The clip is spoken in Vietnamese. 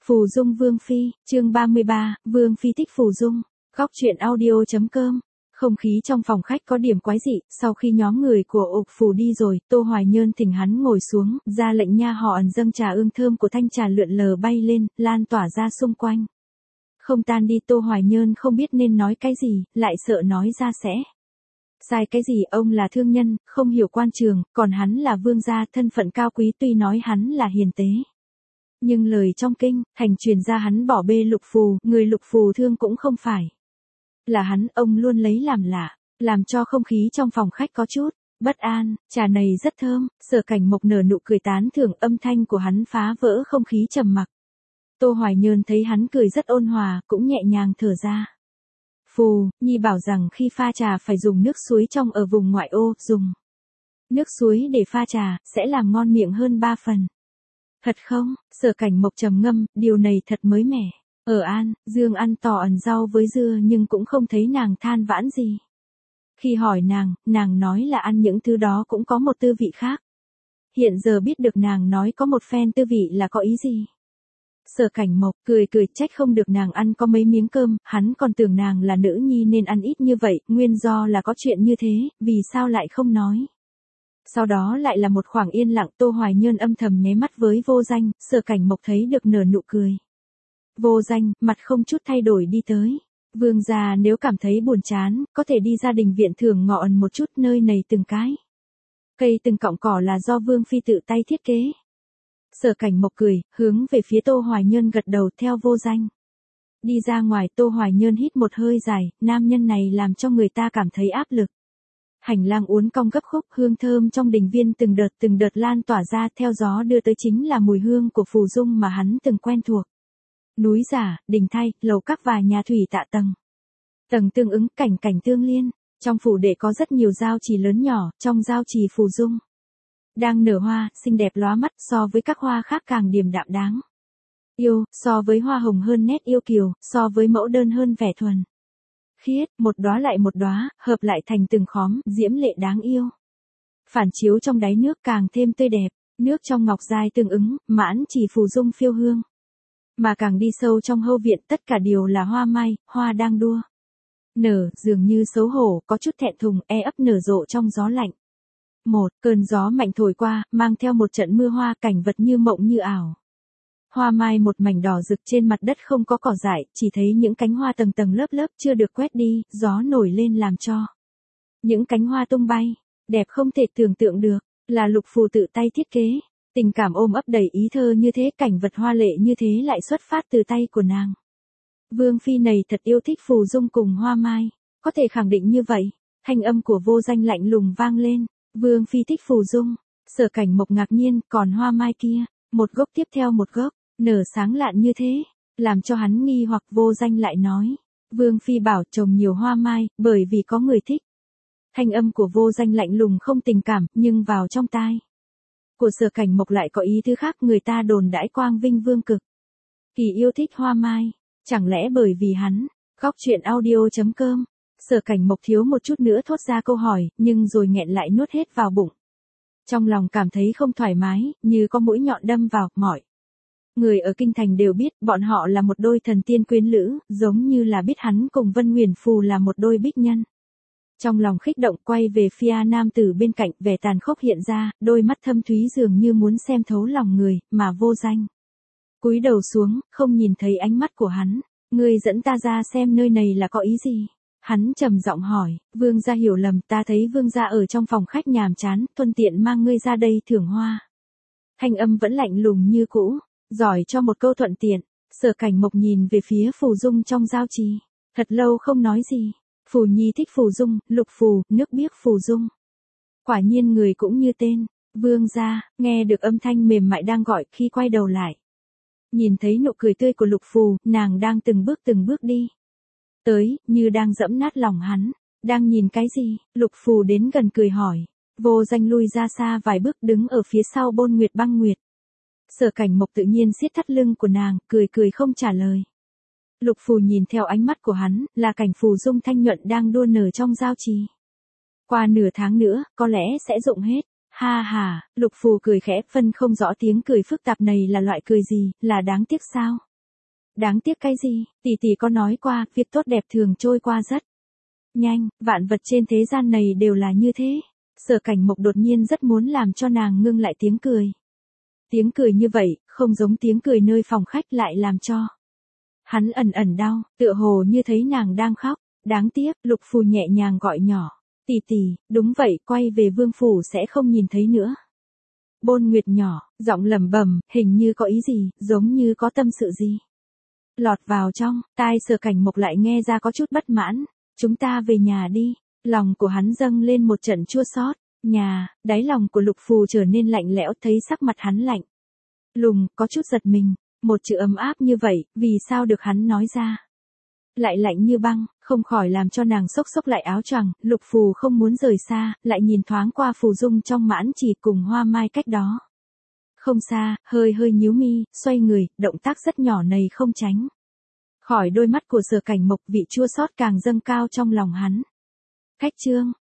Phù Dung Vương Phi, chương 33, Vương Phi thích Phù Dung, góc truyện audio.com. Không khí trong phòng khách có điểm quái dị, sau khi nhóm người của Ục Phù đi rồi, Tô Hoài Nhơn thỉnh hắn ngồi xuống, ra lệnh nha họ ẩn dâng trà ương thơm của thanh trà lượn lờ bay lên, lan tỏa ra xung quanh. Không tan đi, Tô Hoài Nhơn không biết nên nói cái gì, lại sợ nói ra sẽ sai cái gì. Ông là thương nhân, không hiểu quan trường, còn hắn là vương gia, thân phận cao quý, tuy nói hắn là hiền tế, nhưng lời trong kinh thành truyền ra hắn bỏ bê Lục Phù, người Lục Phù thương cũng không phải là hắn. Ông luôn lấy làm lạ, làm cho không khí trong phòng khách có chút bất an. Trà này rất thơm. Sở Cảnh Mộc nở nụ cười tán thưởng, âm thanh của hắn phá vỡ không khí trầm mặc. Tô Hoài Nhơn thấy hắn cười rất ôn hòa, cũng nhẹ nhàng thở ra. Phù Nhi bảo rằng khi pha trà phải dùng nước suối trong ở vùng ngoại ô, dùng nước suối để pha trà sẽ làm ngon miệng hơn 3 phần. Thật không? Sở Cảnh Mộc trầm ngâm, điều này thật mới mẻ. Ở An Dương ăn tò ẩn rau với dưa nhưng cũng không thấy nàng than vãn gì. Khi hỏi nàng nói là ăn những thứ đó cũng có một tư vị khác. Hiện giờ biết được nàng nói có một phen tư vị là có ý gì. Sở Cảnh Mộc cười trách không được nàng ăn có mấy miếng cơm, hắn còn tưởng nàng là nữ nhi nên ăn ít như vậy, nguyên do là có chuyện như thế, vì sao lại không nói. Sau đó lại là một khoảng yên lặng. Tô Hoài Nhơn âm thầm nháy mắt với Vô Danh, Sở Cảnh Mộc thấy được nở nụ cười. Vô Danh, mặt không chút thay đổi đi tới. Vương gia nếu cảm thấy buồn chán, có thể đi gia đình viện thưởng ngọ ẩn một chút, nơi này từng cái cây từng cọng cỏ là do Vương Phi tự tay thiết kế. Sở Cảnh Mộc cười, hướng về phía Tô Hoài Nhơn gật đầu theo Vô Danh. Đi ra ngoài. Tô Hoài Nhơn hít một hơi dài, nam nhân này làm cho người ta cảm thấy áp lực. Hành lang uốn cong gấp khúc, hương thơm trong đình viên từng đợt lan tỏa ra, theo gió đưa tới chính là mùi hương của Phù Dung mà hắn từng quen thuộc. Núi giả, đình thay, lầu các và nhà thủy tạ tầng tương ứng, cảnh tương liên. Trong phủ đệ có rất nhiều giao trì lớn nhỏ, trong giao trì Phù Dung đang nở hoa, xinh đẹp lóa mắt, so với các hoa khác càng điềm đạm đáng yêu, so với hoa hồng hơn nét yêu kiều, so với mẫu đơn hơn vẻ thuần khiết, một đóa lại một đóa, hợp lại thành từng khóm, diễm lệ đáng yêu. Phản chiếu trong đáy nước càng thêm tươi đẹp, nước trong ngọc giai tương ứng, mãn chỉ Phù Dung phiêu hương. Mà càng đi sâu trong hậu viện, tất cả đều là hoa mai, hoa đang đua nở, dường như xấu hổ, có chút thẹn thùng, ấp nở rộ trong gió lạnh. Một cơn gió mạnh thổi qua, mang theo một trận mưa hoa, cảnh vật như mộng như ảo. Hoa mai một mảnh đỏ rực, trên mặt đất không có cỏ dại, chỉ thấy những cánh hoa tầng lớp chưa được quét đi, gió nổi lên làm cho những cánh hoa tung bay, đẹp không thể tưởng tượng được, là Lục Phù tự tay thiết kế. Tình cảm ôm ấp đầy ý thơ như thế, cảnh vật hoa lệ như thế lại xuất phát từ tay của nàng. Vương Phi này thật yêu thích Phù Dung cùng hoa mai, có thể khẳng định như vậy. Thanh âm của Vô Danh lạnh lùng vang lên. Vương Phi thích Phù Dung. Sở Cảnh Mộc ngạc nhiên, còn hoa mai kia, một gốc tiếp theo một gốc, nở sáng lạn như thế, làm cho hắn nghi hoặc. Vô Danh lại nói, Vương Phi bảo trồng nhiều hoa mai, bởi vì có người thích. Thanh âm của Vô Danh lạnh lùng không tình cảm, nhưng vào trong tai của Sở Cảnh Mộc lại có ý thứ khác. Người ta đồn đãi Quang Vinh Vương cực kỳ yêu thích hoa mai, chẳng lẽ bởi vì hắn. Góc truyện audio.com. Sở Cảnh Mộc thiếu một chút nữa thốt ra câu hỏi, nhưng rồi nghẹn lại nuốt hết vào bụng. Trong lòng cảm thấy không thoải mái, như có mũi nhọn đâm vào. Mọi người ở kinh thành đều biết, bọn họ là một đôi thần tiên quyến lữ, giống như là biết hắn cùng Vân Nguyền Phù là một đôi bích nhân. Trong lòng khích động, quay về phía nam tử bên cạnh, vẻ tàn khốc hiện ra, đôi mắt thâm thúy dường như muốn xem thấu lòng người, mà Vô Danh cúi đầu xuống, không nhìn thấy ánh mắt của hắn. Ngươi dẫn ta ra xem nơi này là có ý gì? Hắn trầm giọng hỏi. Vương gia hiểu lầm, ta thấy vương gia ở trong phòng khách nhàm chán, thuận tiện mang ngươi ra đây thưởng hoa. Thanh âm vẫn lạnh lùng như cũ, giỏi cho một câu thuận tiện. Sở Cảnh Mộc nhìn về phía Phù Dung trong giao trì, thật lâu không nói gì. Phù Nhi thích Phù Dung, Lục Phù, nước biếc Phù Dung. Quả nhiên người cũng như tên. Vương gia, nghe được âm thanh mềm mại đang gọi, khi quay đầu lại, nhìn thấy nụ cười tươi của Lục Phù, nàng đang từng bước đi tới, như đang dẫm nát lòng hắn. Đang nhìn cái gì? Lục Phù đến gần cười hỏi. Vô Danh lui ra xa vài bước, đứng ở phía sau Bôn Nguyệt Băng Nguyệt. Sở Cảnh Mộc tự nhiên siết thắt lưng của nàng, cười không trả lời. Lục Phù nhìn theo ánh mắt của hắn, là cảnh Phù Dung thanh nhuận đang đua nở trong giao trì. Qua nửa tháng nữa, có lẽ sẽ rụng hết. Ha ha, Lục Phù cười khẽ, phân không rõ tiếng cười phức tạp này là loại cười gì, là đáng tiếc sao? Đáng tiếc cái gì, tỷ tỷ có nói qua, việc tốt đẹp thường trôi qua rất nhanh, vạn vật trên thế gian này đều là như thế. Sở Cảnh Mộc đột nhiên rất muốn làm cho nàng ngưng lại tiếng cười. Tiếng cười như vậy, không giống tiếng cười nơi phòng khách lại làm cho hắn ẩn ẩn đau, tựa hồ như thấy nàng đang khóc. Đáng tiếc, Lục Phù nhẹ nhàng gọi nhỏ. Tỷ tỷ, đúng vậy, quay về vương phủ sẽ không nhìn thấy nữa. Bôn Nguyệt nhỏ, giọng lẩm bẩm, hình như có ý gì, giống như có tâm sự gì. Lọt vào trong, tai Sở Cảnh Mộc lại nghe ra có chút bất mãn. Chúng ta về nhà đi. Lòng của hắn dâng lên một trận chua xót. Nhà, đáy lòng của Lục Phù trở nên lạnh lẽo, thấy sắc mặt hắn lạnh lùng, có chút giật mình. Một chữ ấm áp như vậy, vì sao được hắn nói ra? Lại lạnh như băng, không khỏi làm cho nàng xốc xốc lại áo choàng. Lục Phù không muốn rời xa, lại nhìn thoáng qua Phù Dung trong mãn chỉ cùng Hoa Mai cách đó không xa, hơi hơi nhíu mi, xoay người, động tác rất nhỏ này không tránh khỏi đôi mắt của Sở Cảnh Mộc, vị chua xót càng dâng cao trong lòng hắn. Khách trương,